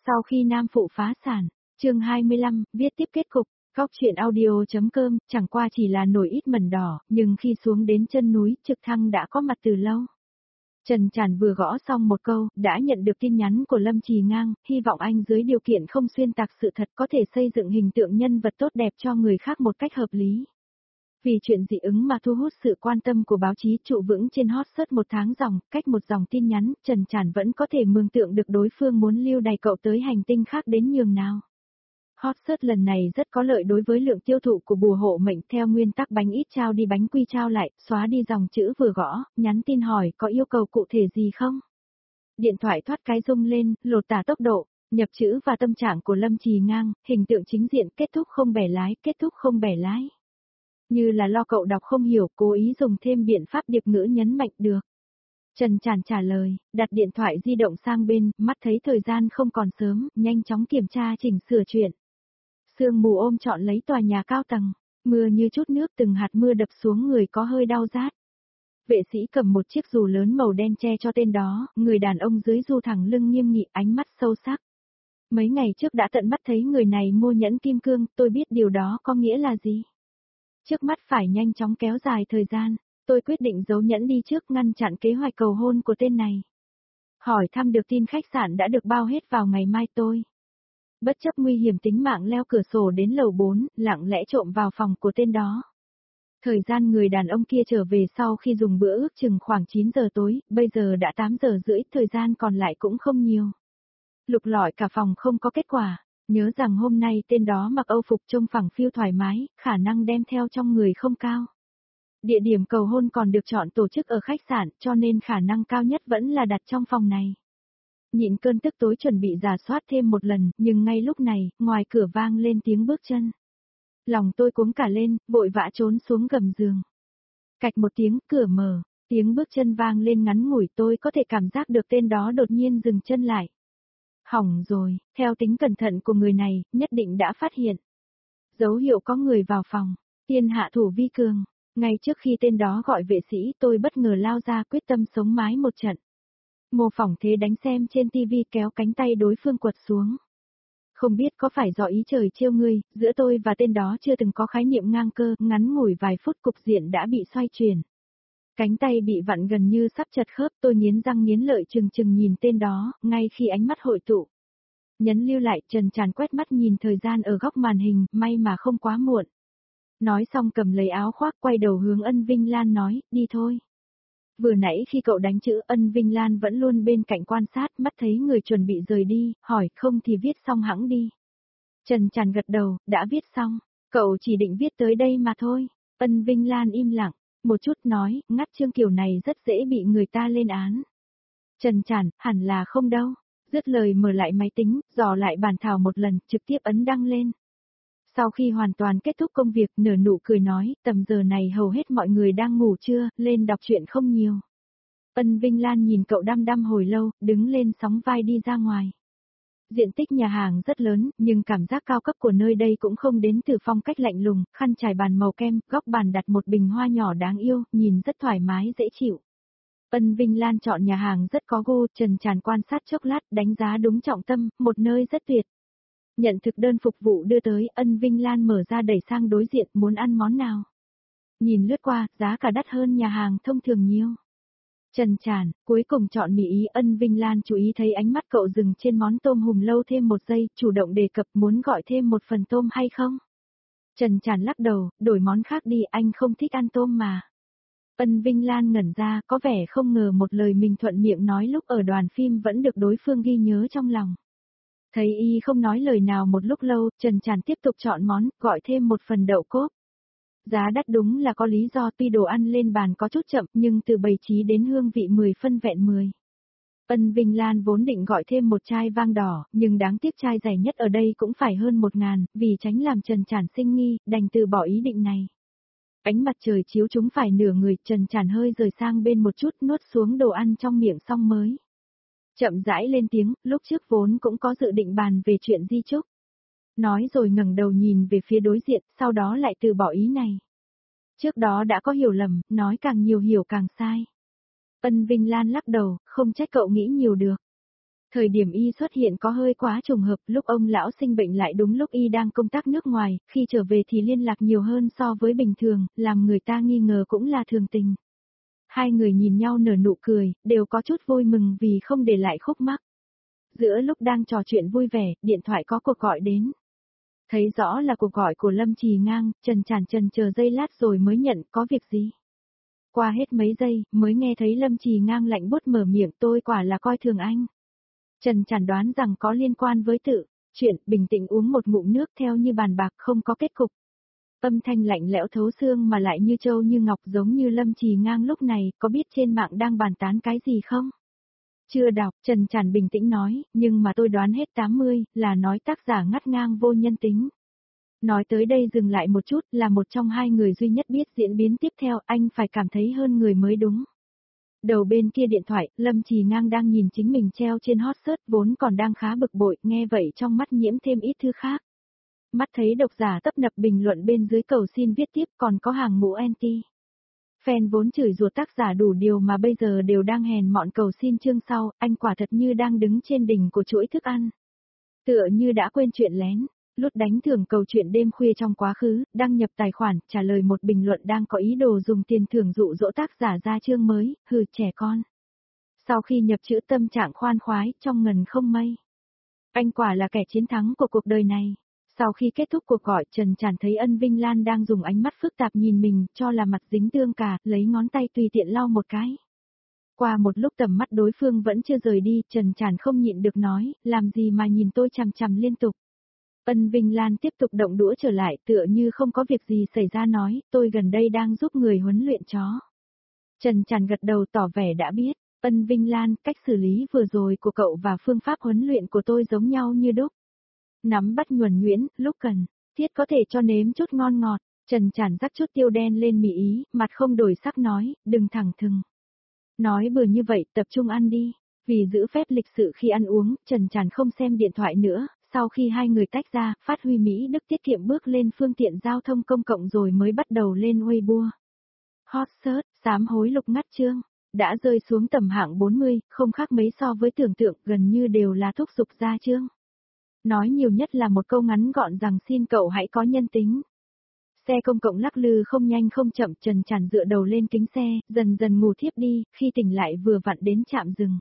Sau khi nam phụ phá sản, chương 25, viết tiếp kết cục, góc chuyện audio.com, chẳng qua chỉ là nổi ít mẩn đỏ, nhưng khi xuống đến chân núi, trực thăng đã có mặt từ lâu. Trần Tràn vừa gõ xong một câu, đã nhận được tin nhắn của Lâm Trì Ngang, hy vọng anh dưới điều kiện không xuyên tạc sự thật có thể xây dựng hình tượng nhân vật tốt đẹp cho người khác một cách hợp lý. Vì chuyện dị ứng mà thu hút sự quan tâm của báo chí trụ vững trên hot search một tháng dòng, cách một dòng tin nhắn, Trần Tràn vẫn có thể mường tượng được đối phương muốn lưu đày cậu tới hành tinh khác đến nhường nào. Hot search lần này rất có lợi đối với lượng tiêu thụ của bùa hộ mệnh theo nguyên tắc bánh ít trao đi bánh quy trao lại, xóa đi dòng chữ vừa gõ, nhắn tin hỏi có yêu cầu cụ thể gì không? Điện thoại thoát cái rung lên, lột tả tốc độ, nhập chữ và tâm trạng của Lâm Trì Ngang, hình tượng chính diện kết thúc không bẻ lái, kết thúc không bẻ lái. Như là lo cậu đọc không hiểu, cố ý dùng thêm biện pháp điệp ngữ nhấn mạnh được. Trần Tràn trả lời, đặt điện thoại di động sang bên, mắt thấy thời gian không còn sớm, nhanh chóng kiểm tra chỉnh sửa chuyện. Sương mù ôm trọn lấy tòa nhà cao tầng, mưa như chút nước từng hạt mưa đập xuống người có hơi đau rát. Vệ sĩ cầm một chiếc dù lớn màu đen che cho tên đó, người đàn ông dưới dù thẳng lưng nghiêm nghị ánh mắt sâu sắc. Mấy ngày trước đã tận mắt thấy người này mua nhẫn kim cương, tôi biết điều đó có nghĩa là gì. Trước mắt phải nhanh chóng kéo dài thời gian, tôi quyết định giấu nhẫn đi trước ngăn chặn kế hoạch cầu hôn của tên này. Hỏi thăm được tin khách sạn đã được bao hết vào ngày mai tôi. Bất chấp nguy hiểm tính mạng leo cửa sổ đến lầu 4, lặng lẽ trộm vào phòng của tên đó. Thời gian người đàn ông kia trở về sau khi dùng bữa ước chừng khoảng 9 giờ tối, bây giờ đã 8 giờ rưỡi, thời gian còn lại cũng không nhiều. Lục lọi cả phòng không có kết quả, nhớ rằng hôm nay tên đó mặc âu phục trông phẳng phiu thoải mái, khả năng đem theo trong người không cao. Địa điểm cầu hôn còn được chọn tổ chức ở khách sạn, cho nên khả năng cao nhất vẫn là đặt trong phòng này. Nhịn cơn tức tối chuẩn bị rà soát thêm một lần, nhưng ngay lúc này, ngoài cửa vang lên tiếng bước chân. Lòng tôi cuống cả lên, vội vã trốn xuống gầm giường. Cạch một tiếng, cửa mở, tiếng bước chân vang lên ngắn ngủi, tôi có thể cảm giác được tên đó đột nhiên dừng chân lại. Hỏng rồi, theo tính cẩn thận của người này, nhất định đã phát hiện. Dấu hiệu có người vào phòng, tiên hạ thủ vi cường. Ngay trước khi tên đó gọi vệ sĩ, tôi bất ngờ lao ra quyết tâm sống mái một trận. Mô phỏng thế đánh xem trên tivi, kéo cánh tay đối phương quật xuống. Không biết có phải do ý trời trêu ngươi, giữa tôi và tên đó chưa từng có khái niệm ngang cơ, ngắn ngủi vài phút cục diện đã bị xoay chuyển. Cánh tay bị vặn gần như sắp chật khớp, tôi nghiến răng nghiến lợi chừng chừng nhìn tên đó, ngay khi ánh mắt hội tụ. Nhấn lưu lại, Trần Tràn quét mắt nhìn thời gian ở góc màn hình, may mà không quá muộn. Nói xong cầm lấy áo khoác quay đầu hướng Ân Vinh Lan nói, đi thôi. Vừa nãy khi cậu đánh chữ Ân Vinh Lan vẫn luôn bên cạnh quan sát, mắt thấy người chuẩn bị rời đi, hỏi không thì viết xong hẵng đi. Trần Tràn gật đầu, đã viết xong, cậu chỉ định viết tới đây mà thôi. Ân Vinh Lan im lặng, một chút nói, ngắt chương kiểu này rất dễ bị người ta lên án. Trần Tràn, hẳn là không đâu. Dứt lời mở lại máy tính, dò lại bản thảo một lần, trực tiếp ấn đăng lên. Sau khi hoàn toàn kết thúc công việc, nở nụ cười nói, tầm giờ này hầu hết mọi người đang ngủ trưa, lên đọc truyện không nhiều. Ân Vinh Lan nhìn cậu đăm đăm hồi lâu, đứng lên sóng vai đi ra ngoài. Diện tích nhà hàng rất lớn, nhưng cảm giác cao cấp của nơi đây cũng không đến từ phong cách lạnh lùng, khăn trải bàn màu kem, góc bàn đặt một bình hoa nhỏ đáng yêu, nhìn rất thoải mái dễ chịu. Ân Vinh Lan chọn nhà hàng rất có gu, Trần Tràn quan sát chốc lát, đánh giá đúng trọng tâm, một nơi rất tuyệt. Nhận thực đơn phục vụ đưa tới, Ân Vinh Lan mở ra đẩy sang đối diện, muốn ăn món nào. Nhìn lướt qua, giá cả đắt hơn nhà hàng thông thường nhiều. Trần Tràn, cuối cùng chọn mì Ý. Ân Vinh Lan chú ý thấy ánh mắt cậu dừng trên món tôm hùm lâu thêm một giây, chủ động đề cập muốn gọi thêm một phần tôm hay không. Trần Tràn lắc đầu, đổi món khác đi, anh không thích ăn tôm mà. Ân Vinh Lan ngẩn ra, có vẻ không ngờ một lời mình thuận miệng nói lúc ở đoàn phim vẫn được đối phương ghi nhớ trong lòng. Thấy y không nói lời nào một lúc lâu, Trần Tràn tiếp tục chọn món, gọi thêm một phần đậu cốp. Giá đắt đúng là có lý do, tuy đồ ăn lên bàn có chút chậm, nhưng từ bày trí đến hương vị 10 phân vẹn 10. Ân Vinh Lan vốn định gọi thêm một chai vang đỏ, nhưng đáng tiếc chai rẻ nhất ở đây cũng phải hơn 1.000, vì tránh làm Trần Tràn sinh nghi, đành từ bỏ ý định này. Ánh mặt trời chiếu chúng phải nửa người, Trần Tràn hơi rời sang bên một chút, nuốt xuống đồ ăn trong miệng xong mới. Chậm rãi lên tiếng, lúc trước vốn cũng có dự định bàn về chuyện di chúc. Nói rồi ngẩng đầu nhìn về phía đối diện, sau đó lại từ bỏ ý này. Trước đó đã có hiểu lầm, nói càng nhiều hiểu càng sai. Ân Vinh Lan lắc đầu, không trách cậu nghĩ nhiều được. Thời điểm y xuất hiện có hơi quá trùng hợp, lúc ông lão sinh bệnh lại đúng lúc y đang công tác nước ngoài, khi trở về thì liên lạc nhiều hơn so với bình thường, làm người ta nghi ngờ cũng là thường tình. Hai người nhìn nhau nở nụ cười, đều có chút vui mừng vì không để lại khúc mắc. Giữa lúc đang trò chuyện vui vẻ, điện thoại có cuộc gọi đến. Thấy rõ là cuộc gọi của Lâm Trì Ngang, Trần Trần chờ giây lát rồi mới nhận, có việc gì? Qua hết mấy giây, mới nghe thấy Lâm Trì Ngang lạnh buốt mở miệng, tôi quả là coi thường anh. Trần đoán rằng có liên quan với tự chuyện, bình tĩnh uống một ngụm nước theo như bàn bạc không có kết cục. Âm thanh lạnh lẽo thấu xương mà lại như châu như ngọc giống như Lâm Trì Ngang lúc này, có biết trên mạng đang bàn tán cái gì không? Chưa đọc, Trần bình tĩnh nói, nhưng mà tôi đoán hết 80, là nói tác giả ngắt ngang vô nhân tính. Nói tới đây dừng lại một chút, là một trong hai người duy nhất biết diễn biến tiếp theo, anh phải cảm thấy hơn người mới đúng. Đầu bên kia điện thoại, Lâm Trì Ngang đang nhìn chính mình treo trên hot search vốn còn đang khá bực bội, nghe vậy trong mắt nhiễm thêm ít thứ khác. Mắt thấy độc giả tấp nập bình luận bên dưới cầu xin viết tiếp còn có hàng ngũ anti. Fan vốn chửi rủa tác giả đủ điều mà bây giờ đều đang hèn mọn cầu xin chương sau, anh quả thật như đang đứng trên đỉnh của chuỗi thức ăn. Tựa như đã quên chuyện lén, lút đánh thưởng cầu chuyện đêm khuya trong quá khứ, đăng nhập tài khoản, trả lời một bình luận đang có ý đồ dùng tiền thưởng dụ dỗ tác giả ra chương mới, hừ trẻ con. Sau khi nhập chữ tâm trạng khoan khoái, trong ngần không mây. Anh quả là kẻ chiến thắng của cuộc đời này. Sau khi kết thúc cuộc gọi, Trần thấy Ân Vinh Lan đang dùng ánh mắt phức tạp nhìn mình, cho là mặt dính tương cà, lấy ngón tay tùy tiện lau một cái. Qua một lúc tầm mắt đối phương vẫn chưa rời đi, Trần không nhịn được nói, làm gì mà nhìn tôi chằm chằm liên tục. Ân Vinh Lan tiếp tục động đũa trở lại, tựa như không có việc gì xảy ra nói, tôi gần đây đang giúp người huấn luyện chó. Trần gật đầu tỏ vẻ đã biết. Ân Vinh Lan, cách xử lý vừa rồi của cậu và phương pháp huấn luyện của tôi giống nhau như đúc. Nắm bắt nhuần nhuyễn, lúc cần, thiết có thể cho nếm chút ngon ngọt. Trần rắc chút tiêu đen lên mì ý, mặt không đổi sắc nói, đừng thẳng thừng. Nói bừa như vậy, tập trung ăn đi. Vì giữ phép lịch sự khi ăn uống, Trần không xem điện thoại nữa. Sau khi hai người tách ra, phát huy Mỹ Đức tiết kiệm bước lên phương tiện giao thông công cộng rồi mới bắt đầu lên Weibo. Hot search, sám hối lục ngắt chương. Đã rơi xuống tầm hạng 40, không khác mấy so với tưởng tượng, gần như đều là thúc giục ra chương. Nói nhiều nhất là một câu ngắn gọn rằng xin cậu hãy có nhân tính. Xe công cộng lắc lư không nhanh không chậm, Trần dựa đầu lên kính xe, dần dần ngủ thiếp đi, khi tỉnh lại vừa vặn đến trạm dừng.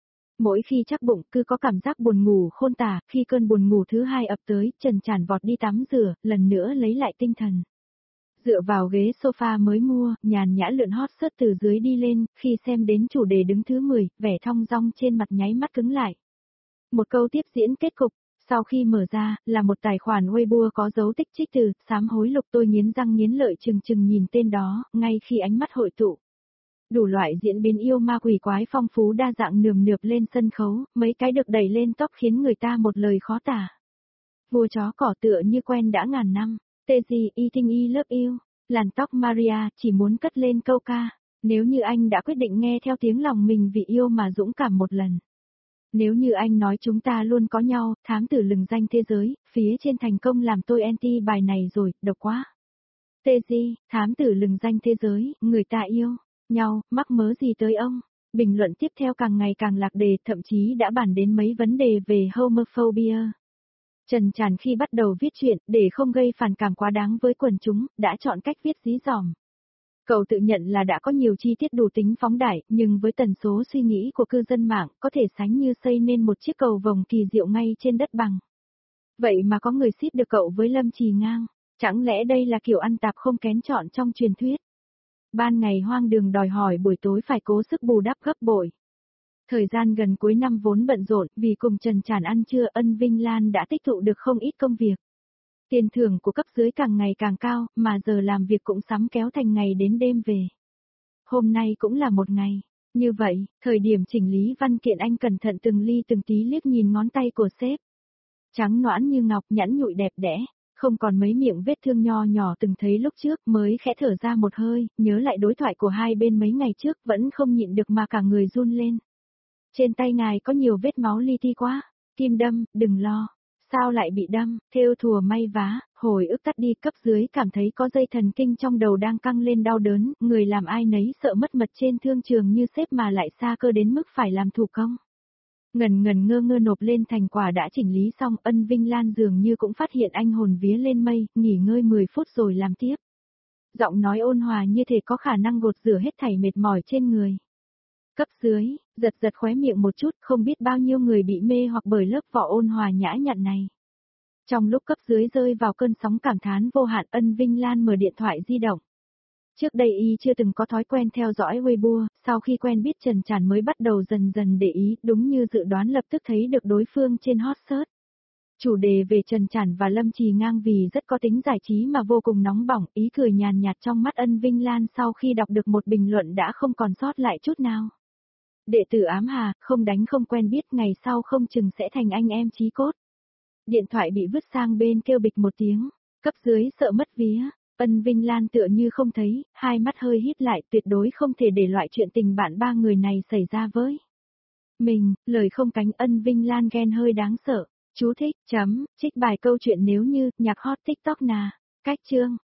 Mỗi khi chắc bụng cứ có cảm giác buồn ngủ khôn tả, khi cơn buồn ngủ thứ hai ập tới, Trần vọt đi tắm rửa, lần nữa lấy lại tinh thần. Dựa vào ghế sofa mới mua, nhàn nhã lượn hot search từ dưới đi lên, khi xem đến chủ đề đứng thứ 10, vẻ thong dong trên mặt nháy mắt cứng lại. Một câu tiếp diễn kết cục, sau khi mở ra, là một tài khoản Weibo có dấu tích trích từ, sám hối lục tôi nghiến răng nghiến lợi chừng nhìn tên đó, ngay khi ánh mắt hội tụ. Đủ loại diễn biến yêu ma quỷ quái phong phú đa dạng nườm nượp lên sân khấu, mấy cái được đẩy lên top khiến người ta một lời khó tả. Vua chó cỏ tựa như quen đã ngàn năm. Teji eating I love you, làn tóc Maria chỉ muốn cất lên câu ca, nếu như anh đã quyết định nghe theo tiếng lòng mình vì yêu mà dũng cảm một lần. Nếu như anh nói chúng ta luôn có nhau, thám tử lừng danh thế giới, phía trên thành công làm tôi anti bài này rồi, độc quá. Teji, thám tử lừng danh thế giới, người ta yêu nhau, mắc mớ gì tới ông. Bình luận tiếp theo càng ngày càng lạc đề, thậm chí đã bàn đến mấy vấn đề về homophobia. Trần khi bắt đầu viết truyện, để không gây phản cảm quá đáng với quần chúng, đã chọn cách viết dí dỏm. Cậu tự nhận là đã có nhiều chi tiết đủ tính phóng đại, nhưng với tần số suy nghĩ của cư dân mạng, có thể sánh như xây nên một chiếc cầu vồng kỳ diệu ngay trên đất bằng. Vậy mà có người ship được cậu với Lâm Trì Ngang, chẳng lẽ đây là kiểu ăn tạp không kén chọn trong truyền thuyết? Ban ngày hoang đường đòi hỏi buổi tối phải cố sức bù đắp gấp bội. Thời gian gần cuối năm vốn bận rộn, vì cùng Trần ăn trưa, Ân Vinh Lan đã tích tụ được không ít công việc. Tiền thưởng của cấp dưới càng ngày càng cao, mà giờ làm việc cũng sắm kéo thành ngày đến đêm về. Hôm nay cũng là một ngày. Như vậy, thời điểm chỉnh lý văn kiện anh cẩn thận từng ly từng tí liếc nhìn ngón tay của sếp. Trắng nõn như ngọc, nhẵn nhụi đẹp đẽ, không còn mấy miệng vết thương nho nhỏ từng thấy lúc trước, mới khẽ thở ra một hơi, nhớ lại đối thoại của hai bên mấy ngày trước, vẫn không nhịn được mà cả người run lên. Trên tay ngài có nhiều vết máu li ti quá. Kim đâm, đừng lo. Sao lại bị đâm, thêu thùa may vá, hồi ức tắt đi, cấp dưới cảm thấy có dây thần kinh trong đầu đang căng lên đau đớn, người làm ai nấy sợ mất mật trên thương trường như sếp mà lại xa cơ đến mức phải làm thủ công. Ngần ngần ngơ ngơ nộp lên thành quả đã chỉnh lý xong, Ân Vinh Lan dường như cũng phát hiện anh hồn vía lên mây, nghỉ ngơi 10 phút rồi làm tiếp. Giọng nói ôn hòa như thể có khả năng gột rửa hết thảy mệt mỏi trên người. Cấp dưới, giật giật khóe miệng một chút, không biết bao nhiêu người bị mê hoặc bởi lớp vỏ ôn hòa nhã nhặn này. Trong lúc cấp dưới rơi vào cơn sóng cảm thán vô hạn, Ân Vinh Lan mở điện thoại di động. Trước đây y chưa từng có thói quen theo dõi Weibo, sau khi quen biết Trần Tràn mới bắt đầu dần dần để ý, đúng như dự đoán lập tức thấy được đối phương trên hot search. Chủ đề về Trần Tràn và Lâm Trì Ngang vì rất có tính giải trí mà vô cùng nóng bỏng, ý cười nhàn nhạt trong mắt Ân Vinh Lan sau khi đọc được một bình luận đã không còn sót lại chút nào. Đệ tử ám hà, không đánh không quen biết, ngày sau không chừng sẽ thành anh em chí cốt. Điện thoại bị vứt sang bên kêu bịch một tiếng, cấp dưới sợ mất vía. Ân Vinh Lan tựa như không thấy, hai mắt hơi híp lại, tuyệt đối không thể để loại chuyện tình bạn ba người này xảy ra với mình. Lời không cánh. Ân Vinh Lan ghen hơi đáng sợ. Chú thích, trích bài câu chuyện nếu như, nhạc hot TikTok nà. Cách chương.